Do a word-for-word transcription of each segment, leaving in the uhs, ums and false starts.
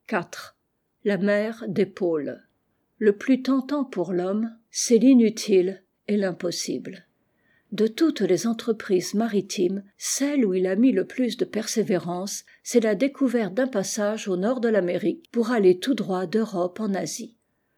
quatre. La mer des pôles. Le plus tentant pour l'homme, c'est l'inutile et l'impossible. De toutes les entreprises maritimes, celle où il a mis le plus de persévérance, c'est la découverte d'un passage au nord de l'Amérique pour aller tout droit d'Europe en Asie.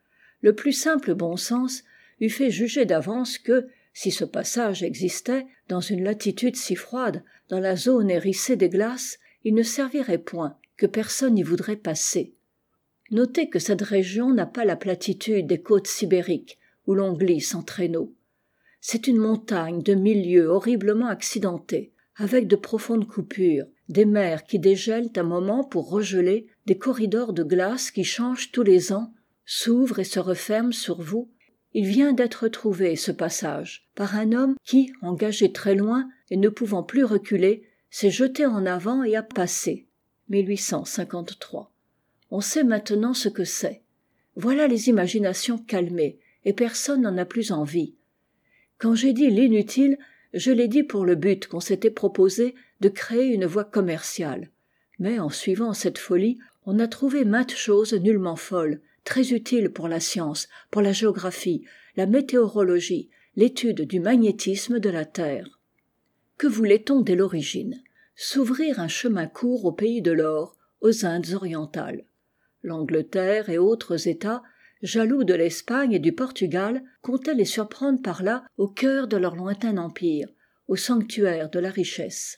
Le plus simple bon sens eût fait juger d'avance que, si ce passage existait, dans une latitude si froide, dans la zone hérissée des glaces, il ne servirait point, que personne n'y voudrait passer. Notez que cette région n'a pas la platitude des côtes sibériques, où l'on glisse en traîneau. C'est une montagne de mille lieues horriblement accidentée, avec de profondes coupures, des mers qui dégèlent un moment pour regeler, des corridors de glace qui changent tous les ans, s'ouvrent et se referment sur vous. Il vient d'être trouvé, ce passage, par un homme qui, engagé très loin et ne pouvant plus reculer, s'est jeté en avant et a passé. mille huit cent cinquante-trois. On sait maintenant ce que c'est. Voilà les imaginations calmées, et personne n'en a plus envie. Quand j'ai dit l'inutile, je l'ai dit pour le but qu'on s'était proposé de créer une voie commerciale. Mais en suivant cette folie, on a trouvé maintes choses nullement folles, très utiles pour la science, pour la géographie, la météorologie, l'étude du magnétisme de la Terre. Que voulait-on dès l'origine ? S'ouvrir un chemin court au pays de l'or, aux Indes orientales. L'Angleterre et autres États, jaloux de l'Espagne et du Portugal, comptaient les surprendre par là au cœur de leur lointain empire, au sanctuaire de la richesse.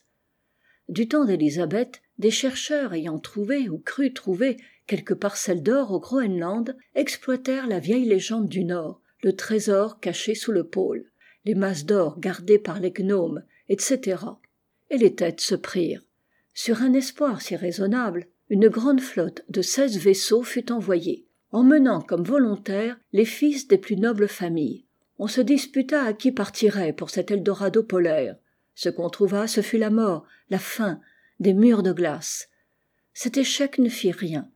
Du temps d'Élisabeth, des chercheurs ayant trouvé ou cru trouver quelques parcelles d'or au Groenland exploitèrent la vieille légende du Nord, le trésor caché sous le pôle, les masses d'or gardées par les gnomes, et cetera. Et les têtes se prirent. Sur un espoir si raisonnable, une grande flotte de seize vaisseaux fut envoyée, emmenant comme volontaires les fils des plus nobles familles. On se disputa à qui partirait pour cet Eldorado polaire. Ce qu'on trouva, ce fut la mort, la faim, des murs de glace. Cet échec ne fit rien.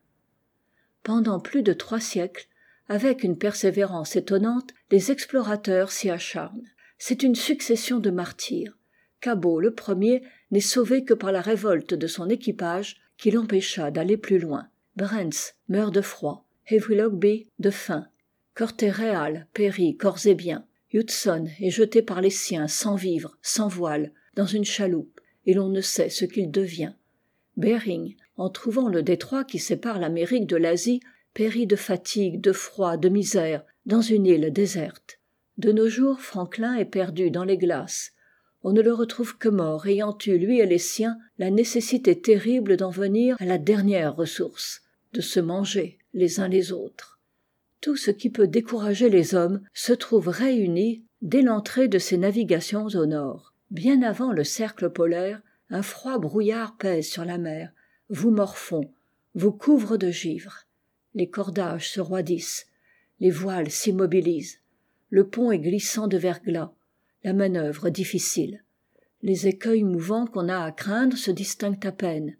Pendant plus de trois siècles, avec une persévérance étonnante, les explorateurs s'y acharnent. C'est une succession de martyrs. Cabot, le premier, n'est sauvé que par la révolte de son équipage qui l'empêcha d'aller plus loin. Brents meurt de froid, Havelockby de faim. Cortereal périt corps et biens. Hudson est jeté par les siens sans vivres, sans voile, dans une chaloupe, et l'on ne sait ce qu'il devient. Bering, en trouvant le détroit qui sépare l'Amérique de l'Asie, périt de fatigue, de froid, de misère, dans une île déserte. De nos jours, Franklin est perdu dans les glaces. On ne le retrouve que mort, ayant eu, lui et les siens, la nécessité terrible d'en venir à la dernière ressource, de se manger les uns les autres. Tout ce qui peut décourager les hommes se trouve réuni dès l'entrée de ces navigations au nord. Bien avant le cercle polaire, un froid brouillard pèse sur la mer, vous morfond, vous couvre de givre. Les cordages se roidissent, les voiles s'immobilisent, le pont est glissant de verglas, la manœuvre difficile. Les écueils mouvants qu'on a à craindre se distinguent à peine.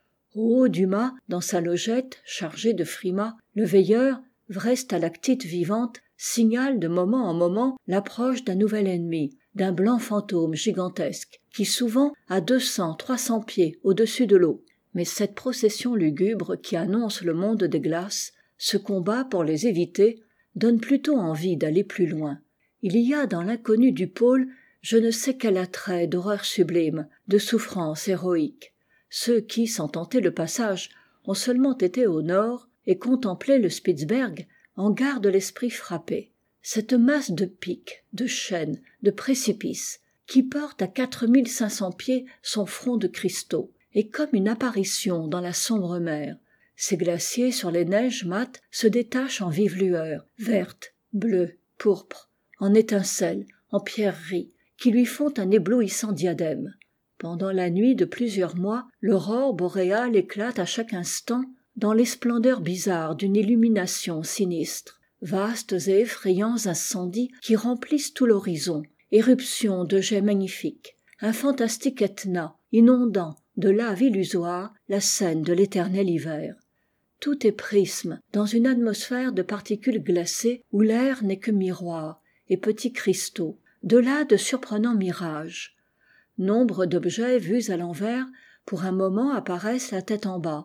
Au haut du mât, dans sa logette chargée de frimas, le veilleur, vraie stalactite vivante, signale de moment en moment l'approche d'un nouvel ennemi, d'un blanc fantôme gigantesque, qui souvent a deux cents, trois cents pieds au-dessus de l'eau. Mais cette procession lugubre qui annonce le monde des glaces, ce combat pour les éviter, donne plutôt envie d'aller plus loin. Il y a dans l'inconnu du pôle je ne sais quel attrait d'horreur sublime, de souffrance héroïque. Ceux qui, sans tenter le passage, ont seulement été au nord et contemplé le Spitzberg, en gardent l'esprit frappé. Cette masse de pics, de chênes, de précipices, qui porte à quatre mille cinq cents pieds son front de cristaux, est comme une apparition dans la sombre mer. Ces glaciers sur les neiges mates se détachent en vives lueurs, vertes, bleues, pourpres, en étincelles, en pierreries, qui lui font un éblouissant diadème. Pendant la nuit de plusieurs mois, l'aurore boréale éclate à chaque instant dans les splendeurs bizarres d'une illumination sinistre. Vastes et effrayants incendies qui remplissent tout l'horizon, éruptions de jets magnifiques, un fantastique Etna inondant de lave illusoire la scène de l'éternel hiver. Tout est prisme dans une atmosphère de particules glacées où l'air n'est que miroir et petits cristaux, de là de surprenants mirages. Nombre d'objets vus à l'envers pour un moment apparaissent la tête en bas,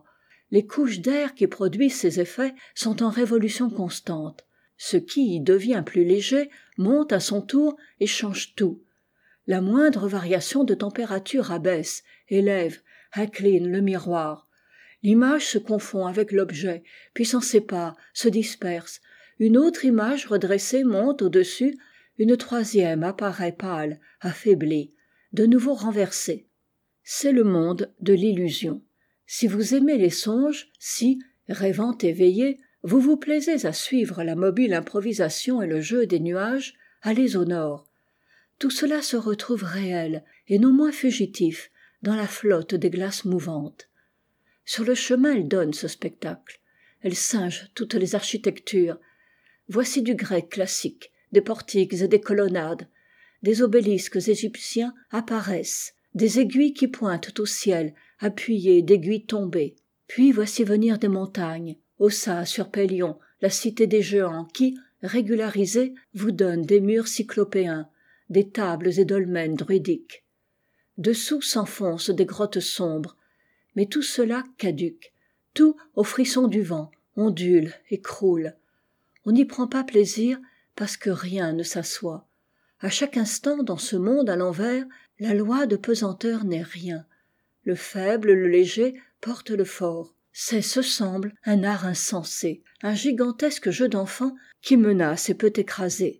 Les couches d'air qui produisent ces effets sont en révolution constante. Ce qui y devient plus léger monte à son tour et change tout. La moindre variation de température abaisse, élève, incline le miroir. L'image se confond avec l'objet, puis s'en sépare, se disperse. Une autre image redressée monte au-dessus, une troisième apparaît pâle, affaiblie, de nouveau renversée. C'est le monde de l'illusion. Si vous aimez les songes, si, rêvant éveillé, vous vous plaisez à suivre la mobile improvisation et le jeu des nuages, allez au nord. Tout cela se retrouve réel, et non moins fugitif, dans la flotte des glaces mouvantes. Sur le chemin, elle donne ce spectacle. Elle singe toutes les architectures. Voici du grec classique, des portiques et des colonnades. Des obélisques égyptiens apparaissent, des aiguilles qui pointent au ciel, appuyées d'aiguilles tombées. Puis voici venir des montagnes, Ossa sur Pélion, la cité des géants qui, régularisée, vous donne des murs cyclopéens, des tables et dolmens druidiques. Dessous s'enfoncent des grottes sombres, mais tout cela caduque, tout au frisson du vent, ondule et croule. On n'y prend pas plaisir parce que rien ne s'assoit. À chaque instant dans ce monde à l'envers, la loi de pesanteur n'est rien. Le faible, le léger, porte le fort. C'est, ce semble, un art insensé, un gigantesque jeu d'enfant qui menace et peut écraser.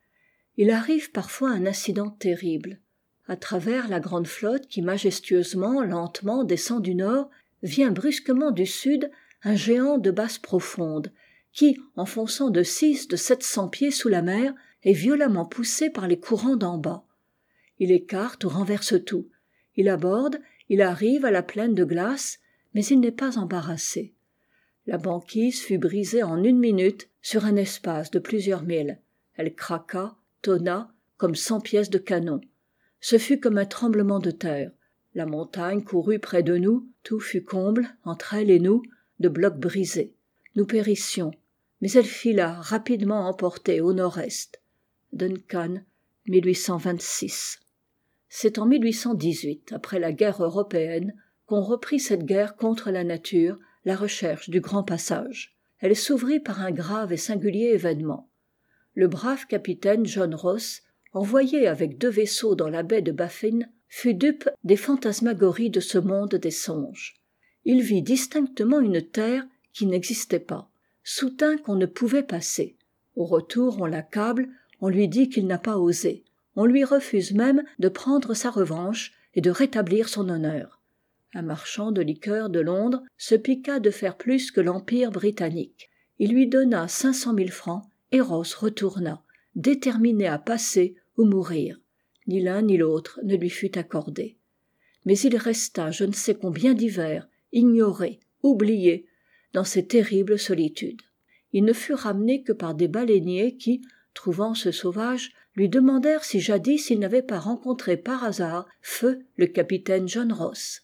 Il arrive parfois un incident terrible. À travers la grande flotte qui majestueusement, lentement descend du nord, vient brusquement du sud un géant de basse profonde, qui, enfonçant de six, de sept cents pieds sous la mer, est violemment poussé par les courants d'en bas. Il écarte ou renverse tout. Il aborde, il arrive à la plaine de glace, mais il n'est pas embarrassé. La banquise fut brisée en une minute sur un espace de plusieurs milles. Elle craqua, tonna, comme cent pièces de canon. Ce fut comme un tremblement de terre. La montagne courut près de nous, tout fut comble, entre elle et nous, de blocs brisés. Nous périssions, mais elle fila rapidement emportée au nord-est. Duncan, mille huit cent vingt-six. C'est en mille huit cent dix-huit, après la guerre européenne, qu'on reprit cette guerre contre la nature, la recherche du grand passage. Elle s'ouvrit par un grave et singulier événement. Le brave capitaine John Ross, envoyé avec deux vaisseaux dans la baie de Baffin, fut dupe des fantasmagories de ce monde des songes. Il vit distinctement une terre qui n'existait pas, soutint qu'on ne pouvait passer. Au retour, on l'accable, on lui dit qu'il n'a pas osé. On lui refuse même de prendre sa revanche et de rétablir son honneur. Un marchand de liqueurs de Londres se piqua de faire plus que l'Empire britannique. Il lui donna cinq cent mille francs et Ross retourna, déterminé à passer ou mourir. Ni l'un ni l'autre ne lui fut accordé. Mais il resta je ne sais combien d'hivers, ignoré, oublié, dans ces terribles solitudes. Il ne fut ramené que par des baleiniers qui, trouvant ce sauvage, lui demandèrent si jadis il n'avait pas rencontré par hasard feu le capitaine John Ross.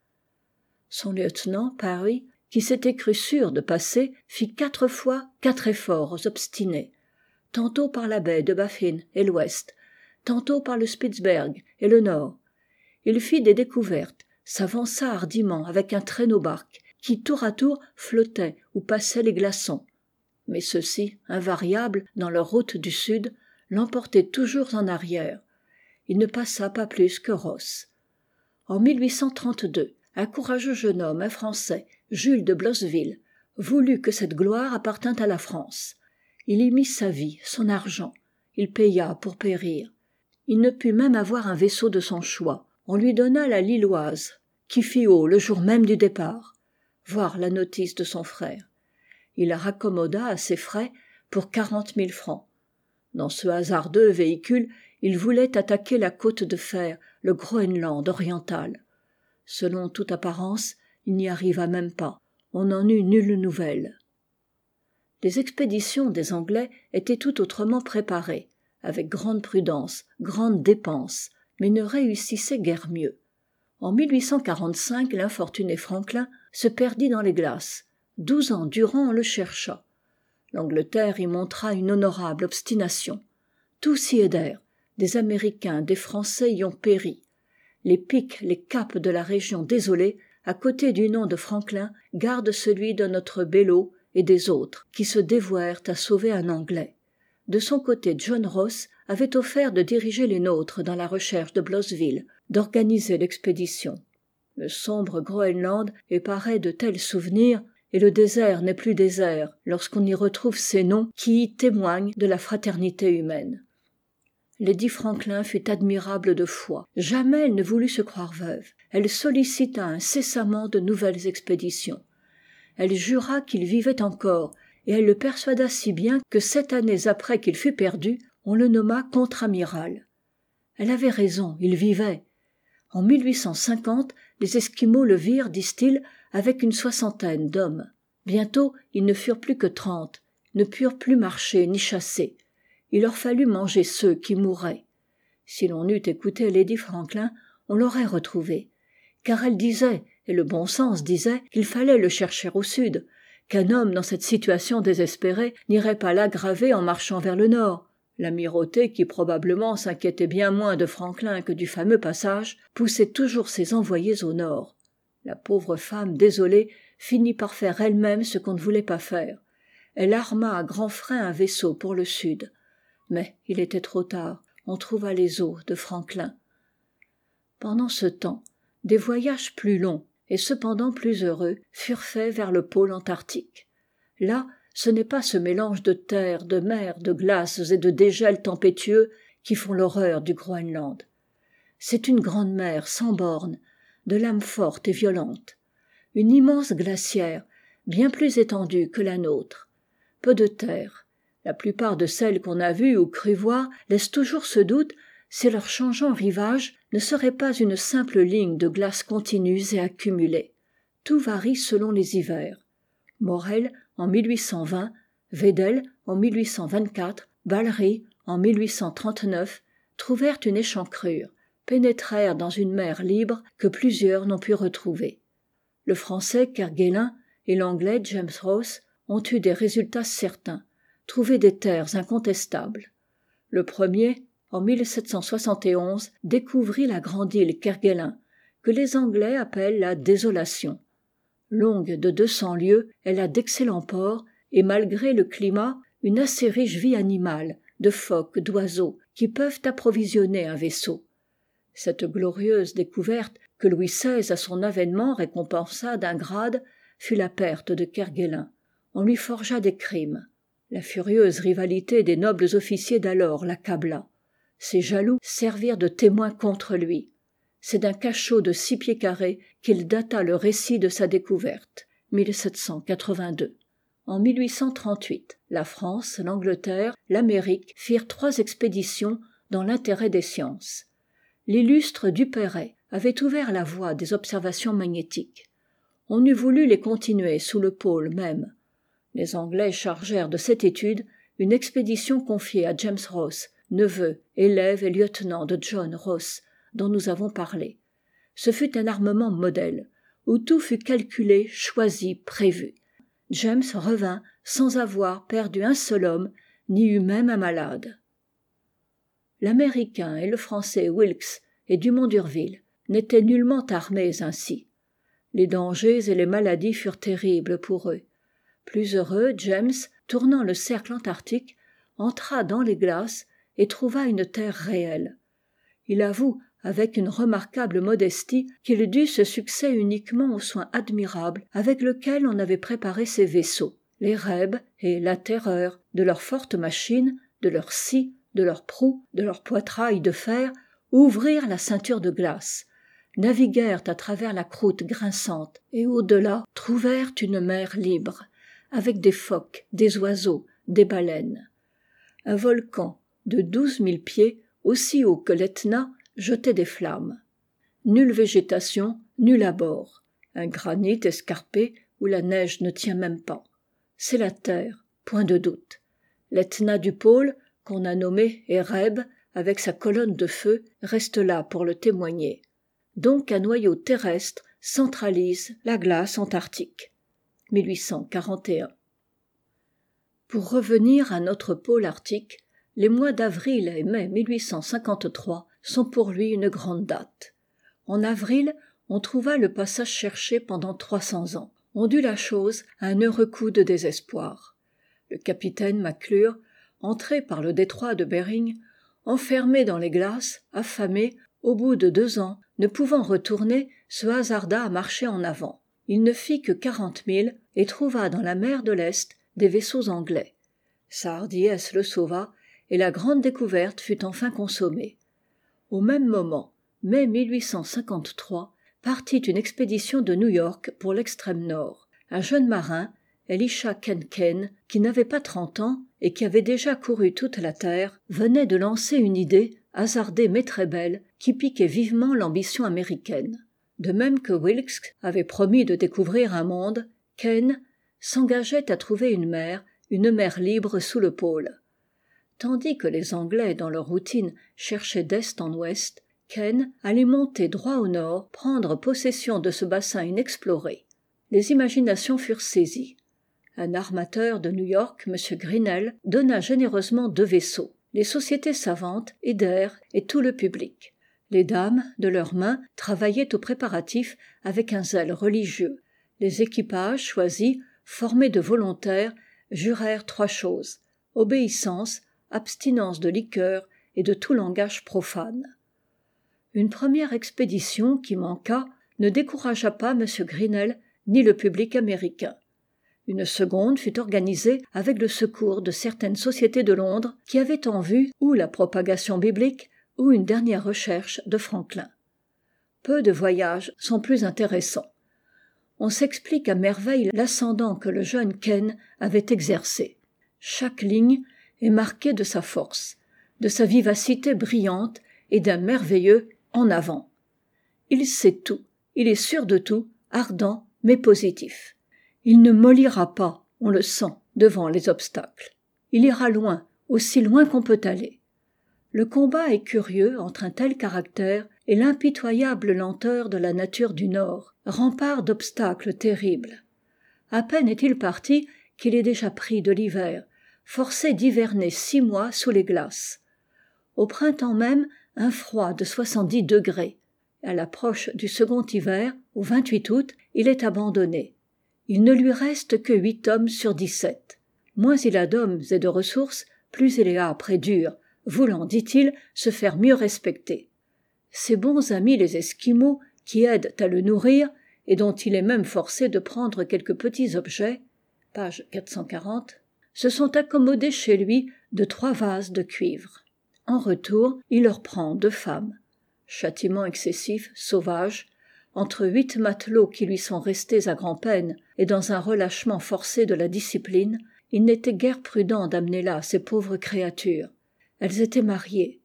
Son lieutenant, Parry, qui s'était cru sûr de passer, fit quatre fois quatre efforts obstinés, tantôt par la baie de Baffin et l'ouest, tantôt par le Spitzberg et le nord. Il fit des découvertes, s'avança hardiment avec un traîneau-barque qui tour à tour flottait ou passait les glaçons. Mais ceux-ci, invariables dans leur route du sud, l'emportaient toujours en arrière. Il ne passa pas plus que Ross. En mille huit cent trente-deux, un courageux jeune homme, un Français, Jules de Blosseville, voulut que cette gloire appartînt à la France. Il y mit sa vie, son argent. Il paya pour périr. Il ne put même avoir un vaisseau de son choix. On lui donna la Lilloise, qui fit haut le jour même du départ. Voir la notice de son frère. Il la raccommoda à ses frais pour quarante mille francs. Dans ce hasardeux véhicule, il voulait attaquer la côte de fer, le Groenland oriental. Selon toute apparence, il n'y arriva même pas. On n'en eut nulle nouvelle. Les expéditions des Anglais étaient tout autrement préparées, avec grande prudence, grande dépense, mais ne réussissaient guère mieux. En mille huit cent quarante-cinq, l'infortuné Franklin se perdit dans les glaces. Douze ans durant, on le chercha. L'Angleterre y montra une honorable obstination. Tous y aidèrent. Des Américains, des Français y ont péri. Les pics, les caps de la région désolée à côté du nom de Franklin, garde celui de notre Bellot et des autres, qui se dévouèrent à sauver un Anglais. De son côté, John Ross avait offert de diriger les nôtres dans la recherche de Blosseville, d'organiser l'expédition. Le sombre Groenland est paré de tels souvenirs, et le désert n'est plus désert lorsqu'on y retrouve ces noms qui y témoignent de la fraternité humaine. Lady Franklin fut admirable de foi. Jamais elle ne voulut se croire veuve. Elle sollicita incessamment de nouvelles expéditions. Elle jura qu'il vivait encore, et elle le persuada si bien que sept années après qu'il fut perdu, on le nomma contre-amiral. Elle avait raison, il vivait. En mille huit cent cinquante, les Esquimaux le virent, disent-ils, avec une soixantaine d'hommes. Bientôt, ils ne furent plus que trente, ne purent plus marcher ni chasser. Il leur fallut manger ceux qui mouraient. Si l'on eût écouté Lady Franklin, on l'aurait retrouvé. Car elle disait, et le bon sens disait, qu'il fallait le chercher au sud, qu'un homme dans cette situation désespérée n'irait pas l'aggraver en marchant vers le nord. L'amirauté, qui probablement s'inquiétait bien moins de Franklin que du fameux passage, poussait toujours ses envoyés au nord. La pauvre femme, désolée, finit par faire elle-même ce qu'on ne voulait pas faire. Elle arma à grands frais un vaisseau pour le sud. Mais il était trop tard, on trouva les os de Franklin. Pendant ce temps, des voyages plus longs, et cependant plus heureux, furent faits vers le pôle antarctique. Là, ce n'est pas ce mélange de terre, de mer, de glaces et de dégels tempétueux qui font l'horreur du Groenland. C'est une grande mer sans bornes, de lame forte et violente. Une immense glacière, bien plus étendue que la nôtre. Peu de terre. La plupart de celles qu'on a vues ou cru voir laissent toujours ce doute si leur changeant rivage ne serait pas une simple ligne de glace continues et accumulées. Tout varie selon les hivers. Morel, en mille huit cent vingt, Weddell, en mille huit cent vingt-quatre, Ballry, en mille huit cent trente-neuf, trouvèrent une échancrure, pénétrèrent dans une mer libre que plusieurs n'ont pu retrouver. Le français Kerguelen et l'anglais James Ross ont eu des résultats certains, trouvé des terres incontestables. Le premier, en mille sept cent soixante et onze, découvrit la grande île Kerguelen, que les Anglais appellent la Désolation. Longue de deux cents lieues, elle a d'excellents ports et, malgré le climat, une assez riche vie animale, de phoques, d'oiseaux, qui peuvent approvisionner un vaisseau. Cette glorieuse découverte, que Louis seize à son avènement récompensa d'un grade, fut la perte de Kerguelen. On lui forgea des crimes. La furieuse rivalité des nobles officiers d'alors l'accabla. Ces jaloux servirent de témoins contre lui. C'est d'un cachot de six pieds carrés qu'il data le récit de sa découverte, mille sept cent quatre-vingt-deux. En mille huit cent trente-huit, la France, l'Angleterre, l'Amérique firent trois expéditions dans l'intérêt des sciences. L'illustre Duperrey avait ouvert la voie des observations magnétiques. On eût voulu les continuer sous le pôle même. Les Anglais chargèrent de cette étude une expédition confiée à James Ross, neveu, élève et lieutenant de John Ross, dont nous avons parlé. Ce fut un armement modèle, où tout fut calculé, choisi, prévu. James revint sans avoir perdu un seul homme, ni eu même un malade. L'Américain et le Français Wilkes et Dumont d'Urville n'étaient nullement armés ainsi. Les dangers et les maladies furent terribles pour eux. Plus heureux, James, tournant le cercle antarctique, entra dans les glaces et trouva une terre réelle. Il avoue, avec une remarquable modestie, qu'il dut ce succès uniquement aux soins admirables avec lesquels on avait préparé ses vaisseaux, les rêbes et la terreur de leurs fortes machines, de leurs scies, de leurs proues, de leurs poitrails de fer, ouvrirent la ceinture de glace, naviguèrent à travers la croûte grinçante et au-delà trouvèrent une mer libre, avec des phoques, des oiseaux, des baleines. Un volcan de douze mille pieds, aussi haut que l'Etna, jetait des flammes. Nulle végétation, nul abord. Un granit escarpé où la neige ne tient même pas. C'est la terre, point de doute. L'Etna du pôle, qu'on a nommé Ereb, avec sa colonne de feu, reste là pour le témoigner. Donc un noyau terrestre centralise la glace antarctique. mille huit cent quarante et un. Pour revenir à notre pôle arctique, les mois d'avril et mai mille huit cent cinquante-trois sont pour lui une grande date. En avril, on trouva le passage cherché pendant trois cents ans. On dut la chose à un heureux coup de désespoir. Le capitaine Maclure, entré par le détroit de Behring, enfermé dans les glaces, affamé, au bout de deux ans, ne pouvant retourner, se hasarda à marcher en avant. Il ne fit que quarante milles et trouva dans la mer de l'Est des vaisseaux anglais. Sa hardiesse le sauva, et la grande découverte fut enfin consommée. Au même moment, mai mille huit cent cinquante-trois, partit une expédition de New-York pour l'extrême nord. Un jeune marin, Elisha Kenken, qui n'avait pas trente ans et qui avait déjà couru toute la terre, venait de lancer une idée, hasardée mais très belle, qui piquait vivement l'ambition américaine. De même que Wilkes avait promis de découvrir un monde, Kane s'engageait à trouver une mer, une mer libre sous le pôle. Tandis que les Anglais, dans leur routine, cherchaient d'est en ouest, Kane allait monter droit au nord, prendre possession de ce bassin inexploré. Les imaginations furent saisies. Un armateur de New-York, M. Grinnell, donna généreusement deux vaisseaux. Les sociétés savantes aidèrent et tout le public. Les dames, de leurs mains, travaillaient aux préparatifs avec un zèle religieux. Les équipages choisis, formés de volontaires, jurèrent trois choses: obéissance, abstinence de liqueurs et de tout langage profane. Une première expédition qui manqua ne découragea pas M. Grinnell ni le public américain. Une seconde fut organisée avec le secours de certaines sociétés de Londres qui avaient en vue ou la propagation biblique ou une dernière recherche de Franklin. Peu de voyages sont plus intéressants. On s'explique à merveille l'ascendant que le jeune Kane avait exercé. Chaque ligne est marquée de sa force, de sa vivacité brillante et d'un merveilleux en avant. Il sait tout, il est sûr de tout, ardent mais positif. Il ne mollira pas, on le sent, devant les obstacles. Il ira loin, aussi loin qu'on peut aller. Le combat est curieux entre un tel caractère et l'impitoyable lenteur de la nature du Nord, rempart d'obstacles terribles. À peine est-il parti qu'il est déjà pris de l'hiver, forcé d'hiverner six mois sous les glaces. Au printemps même, un froid de soixante-dix degrés. À l'approche du second hiver, au vingt-huit août, il est abandonné. Il ne lui reste que huit hommes sur dix-sept. Moins il a d'hommes et de ressources, plus il est âpre et dur, voulant, dit-il, se faire mieux respecter. Ses bons amis les Esquimaux, qui aident à le nourrir, et dont il est même forcé de prendre quelques petits objets, page quatre cent quarante, se sont accommodés chez lui de trois vases de cuivre. En retour, il leur prend deux femmes. Châtiment excessif, sauvage, entre huit matelots qui lui sont restés à grand-peine et dans un relâchement forcé de la discipline, il n'était guère prudent d'amener là ces pauvres créatures. Elles étaient mariées.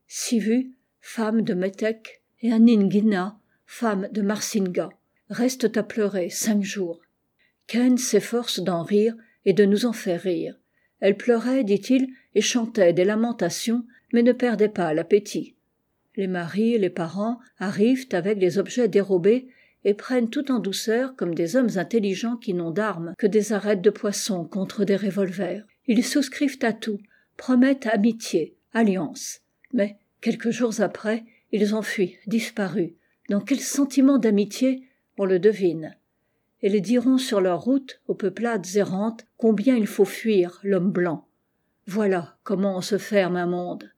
Sivu, femme de Metek, et Aningina, femme de Marsinga, restent à pleurer cinq jours. Kane s'efforce d'en rire et de nous en faire rire. Elles pleuraient, dit-il, et chantaient des lamentations, mais ne perdaient pas l'appétit. Les maris et les parents arrivent avec les objets dérobés et prennent tout en douceur comme des hommes intelligents qui n'ont d'armes que des arêtes de poisson contre des revolvers. Ils souscrivent à tout, promettent amitié, alliance. Mais, quelques jours après, ils ont fui, disparu. Dans quel sentiment d'amitié, on le devine. Et ils diront sur leur route, aux peuplades errantes, combien il faut fuir l'homme blanc. Voilà comment on se ferme un monde.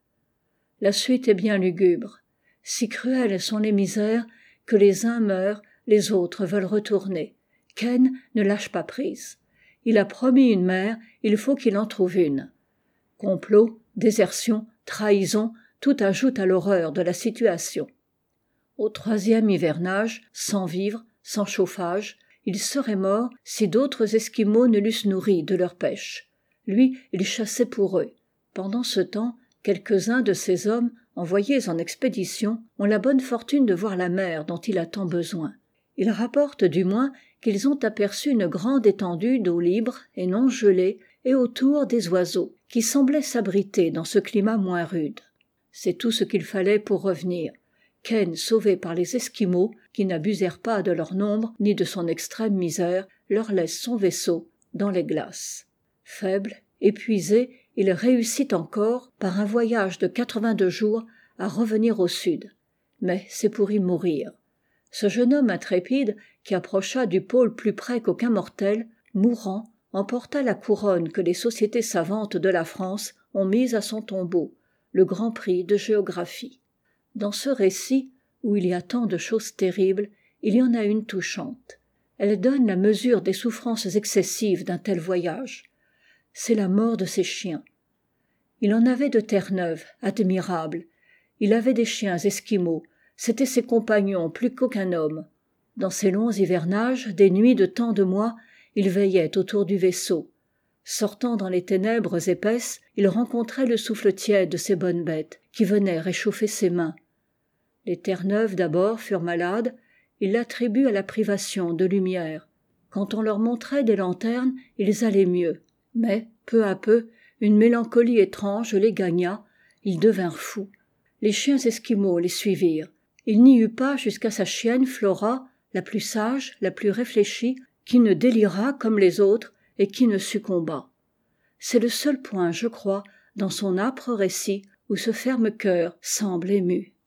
La suite est bien lugubre. Si cruelles sont les misères que les uns meurent, les autres veulent retourner. Kane ne lâche pas prise. Il a promis une mère, il faut qu'il en trouve une. Complot, désertion, trahison, tout ajoute à l'horreur de la situation. Au troisième hivernage, sans vivres, sans chauffage, il serait mort si d'autres Esquimaux ne l'eussent nourri de leur pêche. Lui, il chassait pour eux. Pendant ce temps, quelques-uns de ces hommes, envoyés en expédition, ont la bonne fortune de voir la mer dont il a tant besoin. Ils rapportent du moins qu'ils ont aperçu une grande étendue d'eau libre et non gelée, et autour des oiseaux, qui semblaient s'abriter dans ce climat moins rude. C'est tout ce qu'il fallait pour revenir. Kane, sauvé par les Esquimaux, qui n'abusèrent pas de leur nombre ni de son extrême misère, leur laisse son vaisseau dans les glaces. Faible, épuisé, il réussit encore, par un voyage de quatre-vingt-deux jours, à revenir au sud. Mais c'est pour y mourir. Ce jeune homme intrépide, qui approcha du pôle plus près qu'aucun mortel, mourant, emporta la couronne que les sociétés savantes de la France ont mise à son tombeau, le Grand Prix de géographie. Dans ce récit, où il y a tant de choses terribles, il y en a une touchante. Elle donne la mesure des souffrances excessives d'un tel voyage. C'est la mort de ses chiens. Il en avait de Terre-Neuve, admirables. Il avait des chiens esquimaux, c'étaient ses compagnons plus qu'aucun homme. Dans ces longs hivernages, des nuits de tant de mois, il veillait autour du vaisseau. Sortant dans les ténèbres épaisses, il rencontrait le souffle tiède de ces bonnes bêtes, qui venaient réchauffer ses mains. Les Terre-Neuve d'abord furent malades, il l'attribue à la privation de lumière. Quand on leur montrait des lanternes, ils allaient mieux. Mais, peu à peu, une mélancolie étrange les gagna, ils devinrent fous. Les chiens esquimaux les suivirent. Il n'y eut pas jusqu'à sa chienne Flora, la plus sage, la plus réfléchie, qui ne délirât comme les autres et qui ne succombât. C'est le seul point, je crois, dans son âpre récit où ce ferme cœur semble ému.